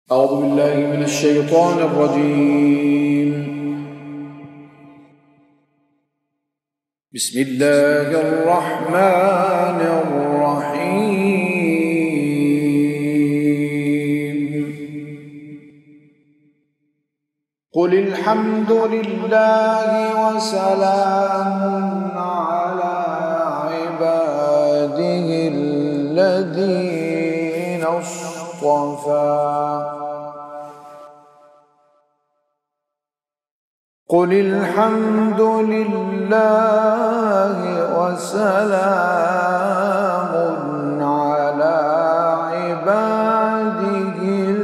أعوذ بالله من الشيطان الرجيم. بسم الله الرحمن الرحيم. قل الحمد لله وسلام على عباده الذين اصطفى. قل الحمد لله وسلام على عباده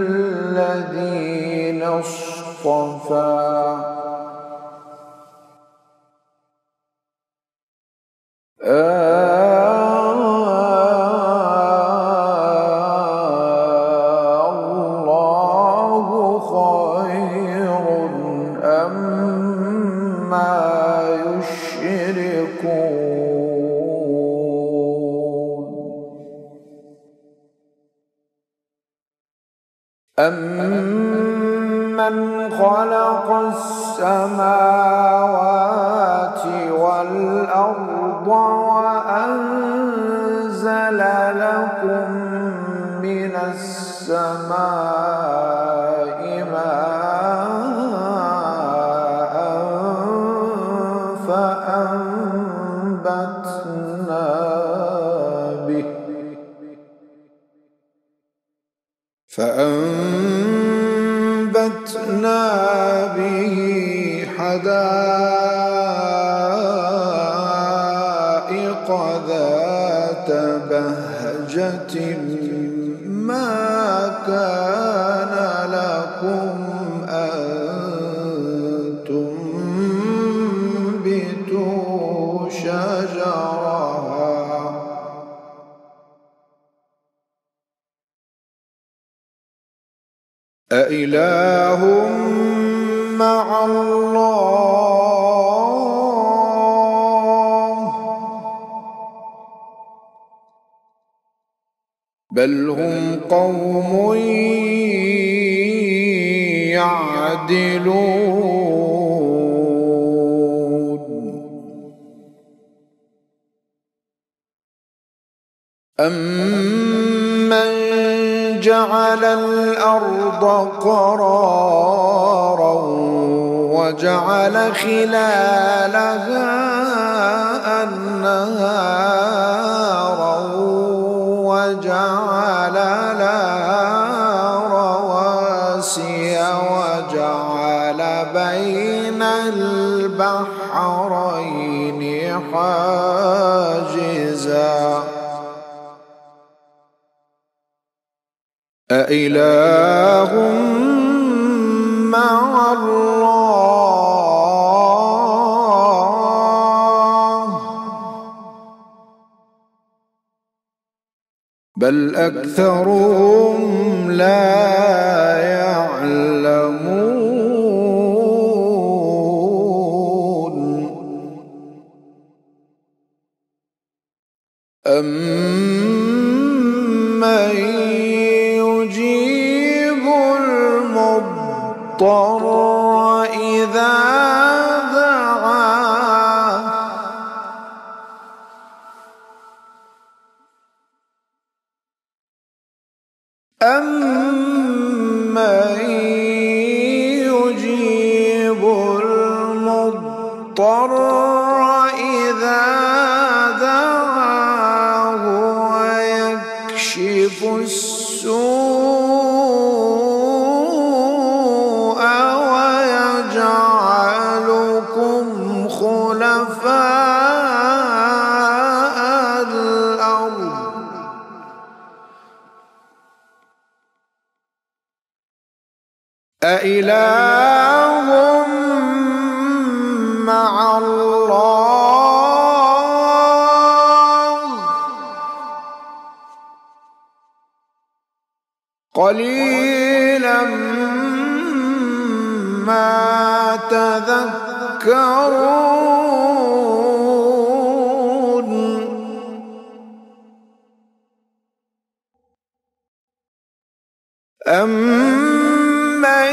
الذين اصطفى. الله خير أما يشركون. أمن خلق السماوات والأرض وأنزل لكم من السماء ماء فأنبتنا به حدائق ذات بهجة ما كان لكم أن تنبتوا شجرها أإله مع الله بل هم قوم يعدلون. أمن جعل الأرض قرارا وجعل خلالها أنهارا وجعل لها رواسي وجعل بين البحرين حاجزا أإله مع الله بل أكثرهم لا يعلمون. أمن يجيب المضطر إذا دعاه أمن يجيب المضطر إذا دعاه ويكشف السوء ويجعلكم خلفاء الأرض أإله مع الله قليلا ما تذكرون. أَمَّن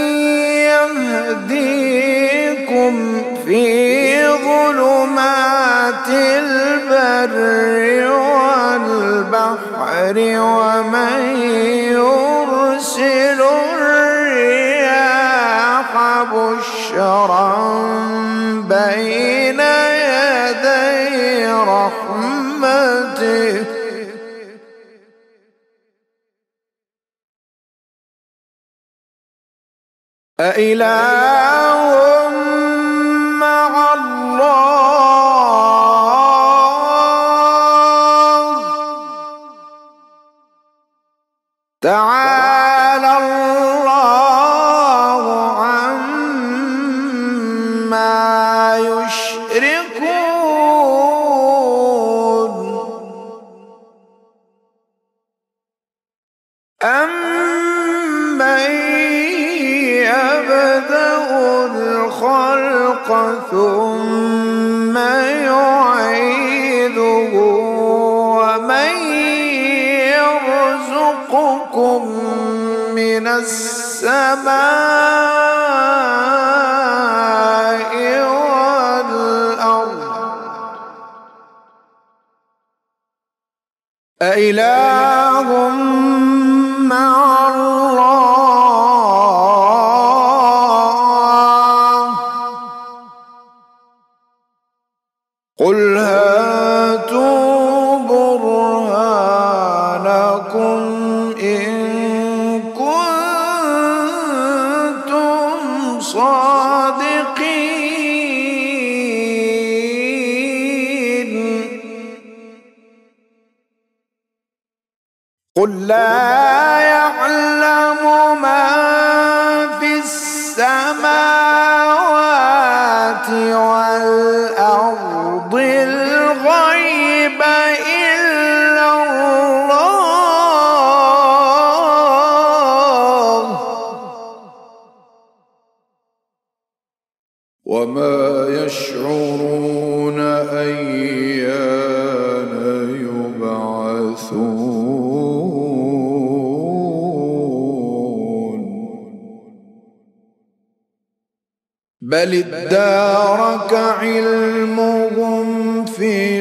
يَهْدِيكُمْ فِي ظُلُمَاتِ الْبَرِّ وَالْبَحْرِ وَمَن يُرْسِلُ الرِّيَاحَ بُشْرًا بَيْنَ يَدَيْ رَحْمَتِهِ أإله مع الله تعالى الله عما يشركون أمن يبدأ الخلق ثم يعيده ومن يرزقكم من السماء والأرض أإله مع الله قل هاتوا برهانكم إن كنتم صادقين قل لا يعلم من في السماوات والأرض الغيب إلا الله وما يشعرون أيان يبعثون بل ادارك علمهم في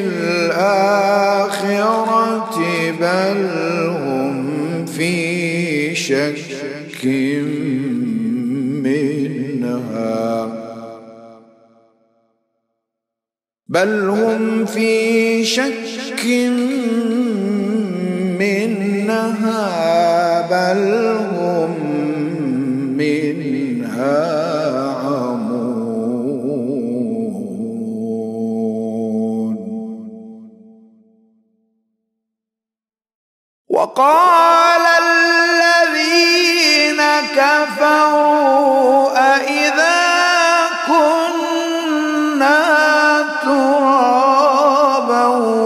الآخرة بل هم في شك منها بل هم في شك منها بل هم منها عمون وقال الذين كفروا أإذا كنا ترابا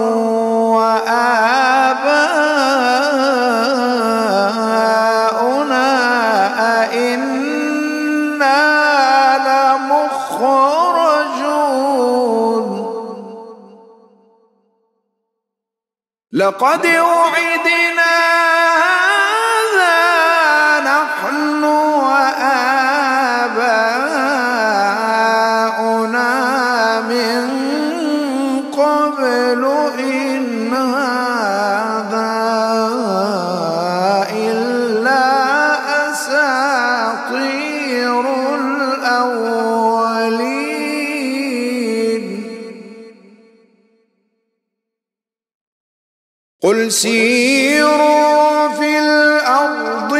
وآباؤنا أئنا لمخرجون لقد وعدنا هذا نحن وآباؤنا من قبل إن هذا إلا أساطير الأولين قل سيروا في الأرض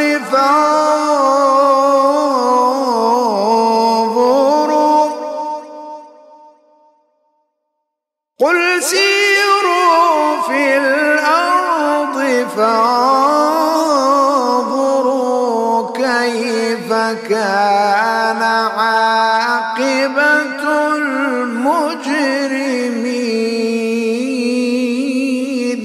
فانظروا قل سيروا في الأرض فانظروا كيف كان عاقبة المجرمين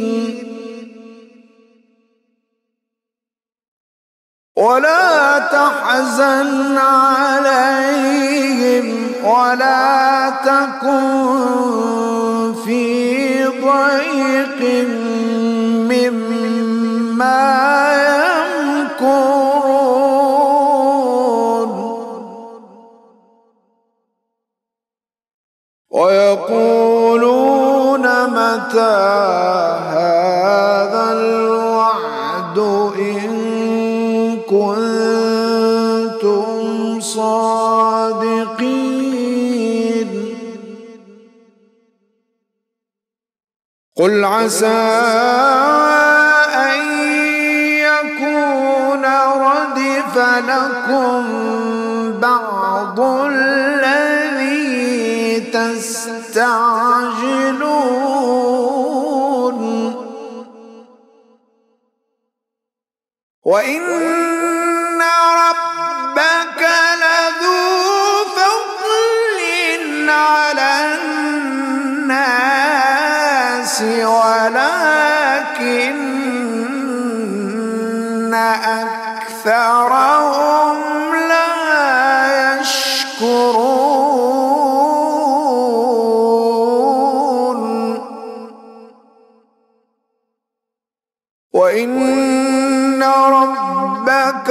ولا تحزن عليهم ولا تكن في ضيق مما يمكرون كنتم صادقين. قل عسى أن يكون ردف لكم بعض الذي تستعجلون، وإن ربك لذو فضل على الناس ولكن أكثرهم لا يشكرون. وإن ربك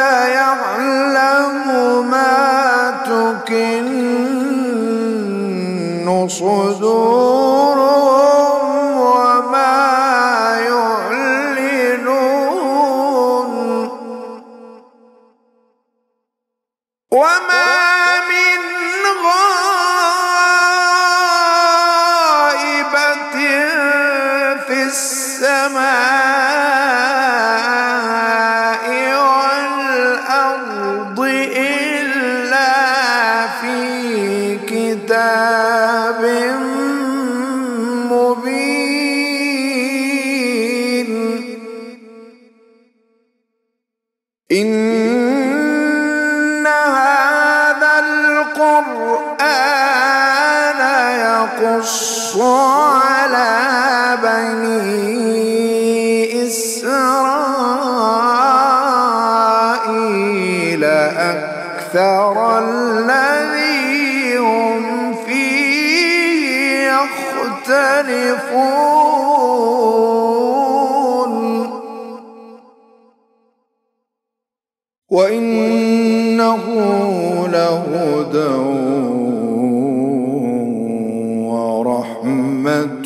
ليعلم ما تكن صدورهم وما يعلنون. وما من غائبة في السماء والأرض إلا في كتاب مبين. إن هذا القرآن يقص على بني إسرائيل أكثر الذي هم فيه يختلفون. وإنه لهدى ورحمة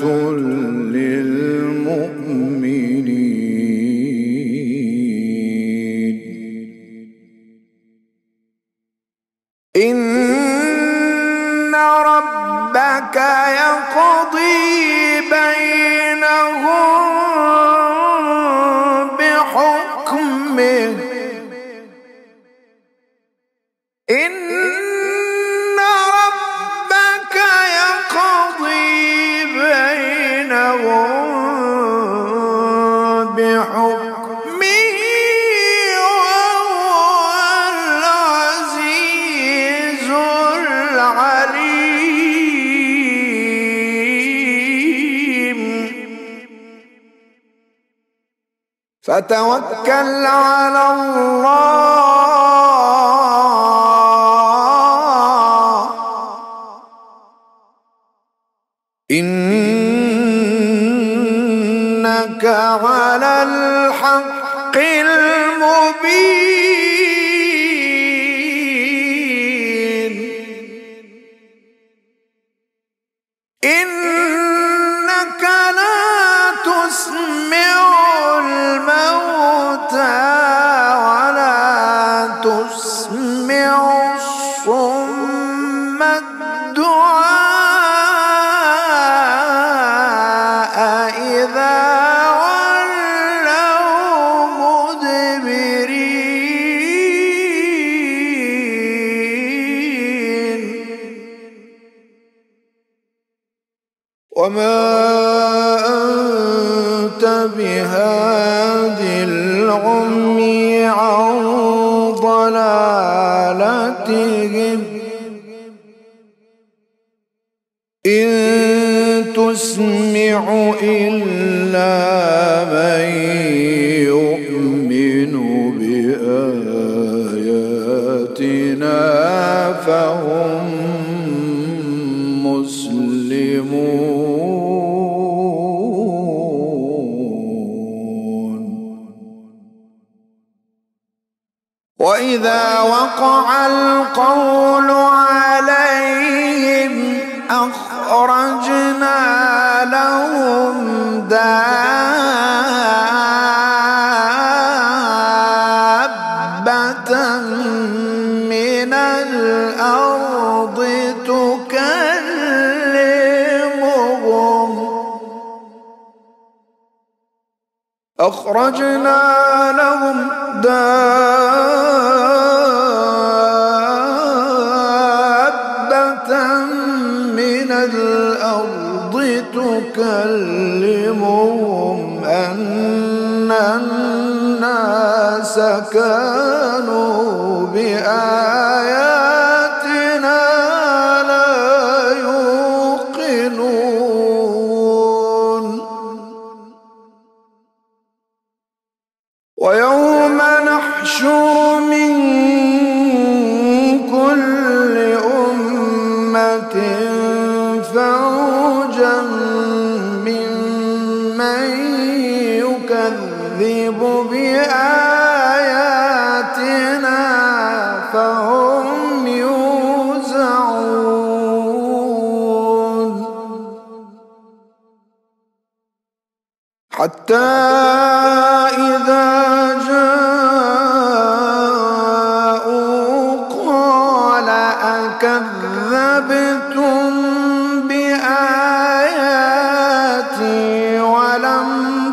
للمؤمنين. إن ربك يقضي بينهم بحكمه. إن ربك يقضي بينهم بحكمه وهو العزيز العليم. فتوكل على الله إنك على الحق المبين. إنك لا تسمع الموتى ولا تسمع الصم الدعاء إذا ولوا مدبرين. وما أنت بهاد العمي عن ضلالتهم إن تسمع إلا من يؤمن بآياتنا فهم مسلمون. وإذا وقع القول عليهم أخرجنا لهم دابة من الأرض تكلمهم أخرجنا لهم دابة من الأرض تكلمهم أن الناس كانوا بآياتنا لا يوقنون ويوم نحشر من كل أمة فوجا ممن يكذب بآياتنا فهم يوزعون حتى إذا جاءوا قال أكذبتم بآياتي ولم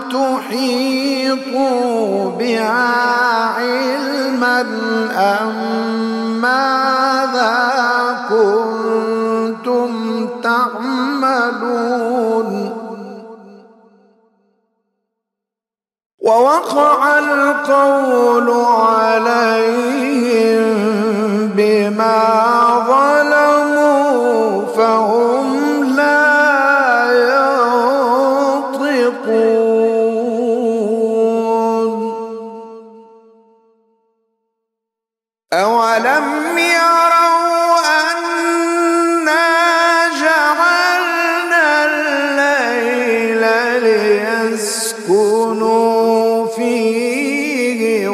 تحيطوا بها علما أم ماذا كنتم تعملون ووقع القول عليهم بما ظلموا فهم لا ينطقون أولم يروا أنا جعلنا الليل ليسكنوا فيه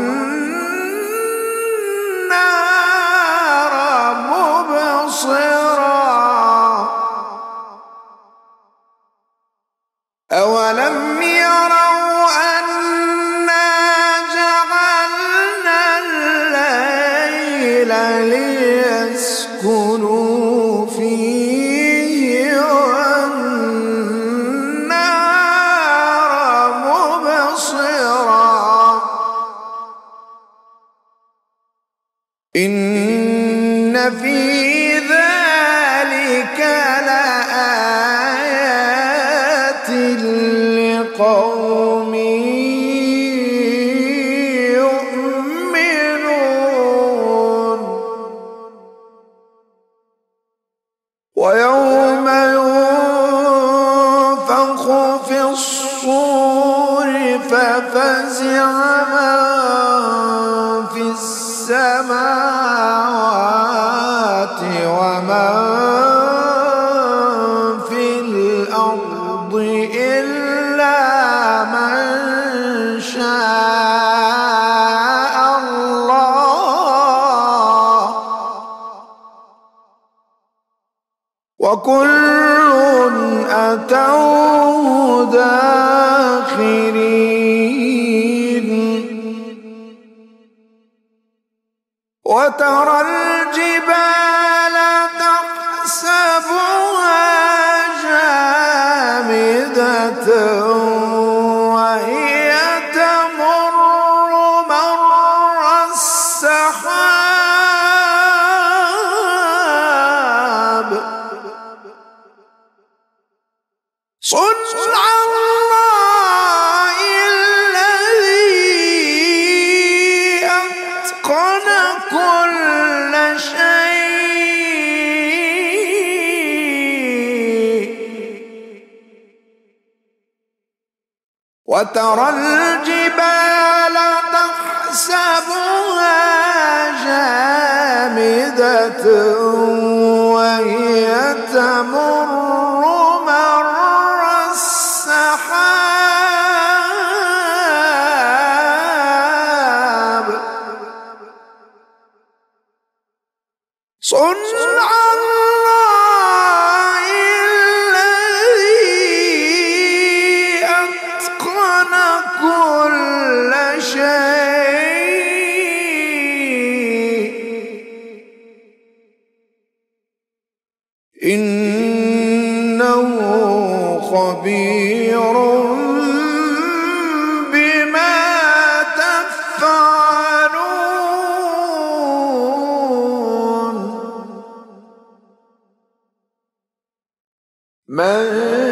والنار مبصرا أولم يروا أنا جعلنا الليل ليسكنوا فيه والنار مبصرا إن في ذلك لآيات لقوم يؤمنون ويوم ينفخ في الصور ففزع من في السماوات ومن في الأرض إلا من شاء الله وكل أتوه داخرين وترى الجبال تحسبها جامدة وهي تمر مر السحاب صنع الله الذي أتقن كل شيء وترى الجبال تحسبها جامدة وهي تمر مر السحاب صنع الله الذي أتقن كل شيء إنه خبير بما تفعلون من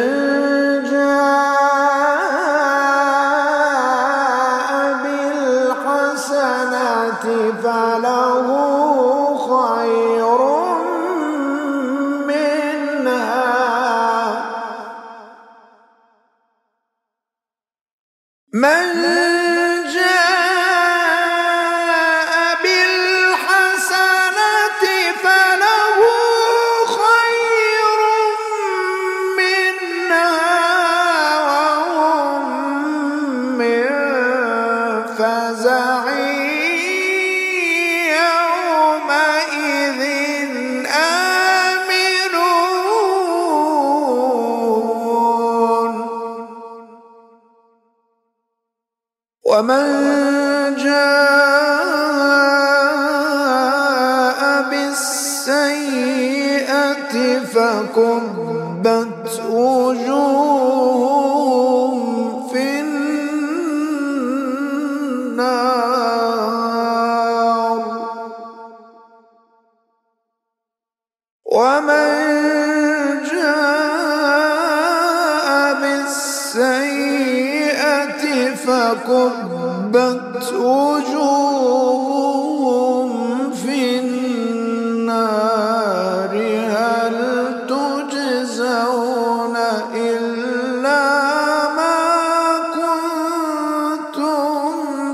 جاء بالحسنة فله خير من جاء بالحسنة فله خير منها وهم من فزع يومئذ آمنون ومن جاء بالسيئة فكبت وجوههم في النار ومن جاء بالسيئة فكبت وجوههم في النار هل تجزون إلا ما كنتم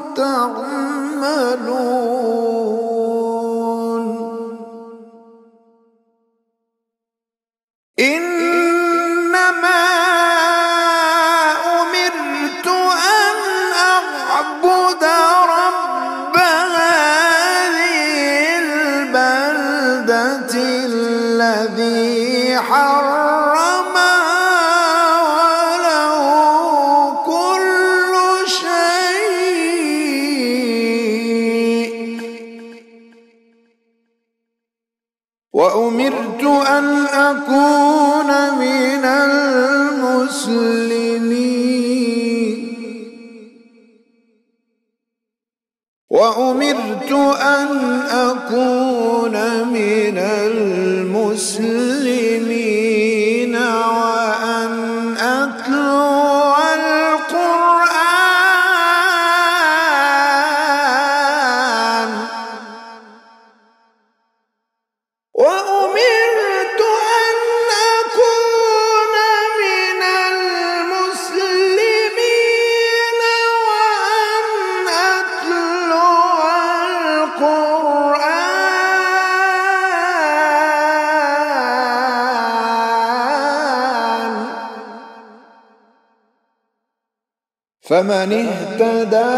تعملون إنما أمرت أن أعبد رب هذه البلدة الذي حرمها وله كل شيء وأمرت أن أكون من المسلمين وأمرت أن أكون من المسلمين وأن أتلو القرآن وأمرت أن أكون من المسلمين وأن أتلو القرآن فمن اهتدى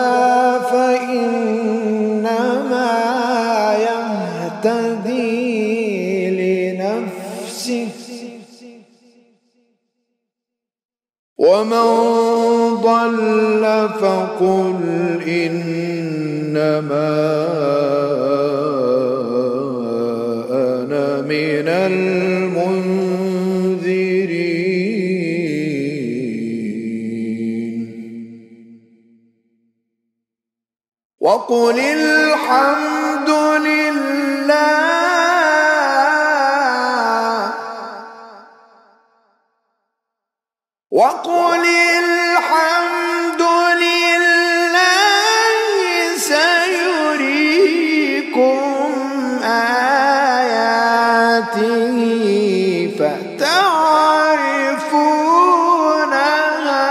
فإنما يهتدي لنفسه ومن ضل فقل إنما أنا من المنذرين وقل الحمد لله وقل الحمد لله سيريكم آياته فتعرفونها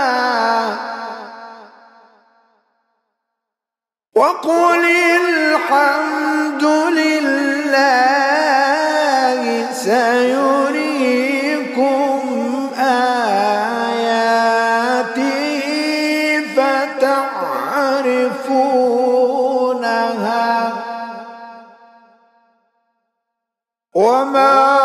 وقل الحمد لله سيريكم آياته فتعرفونها وما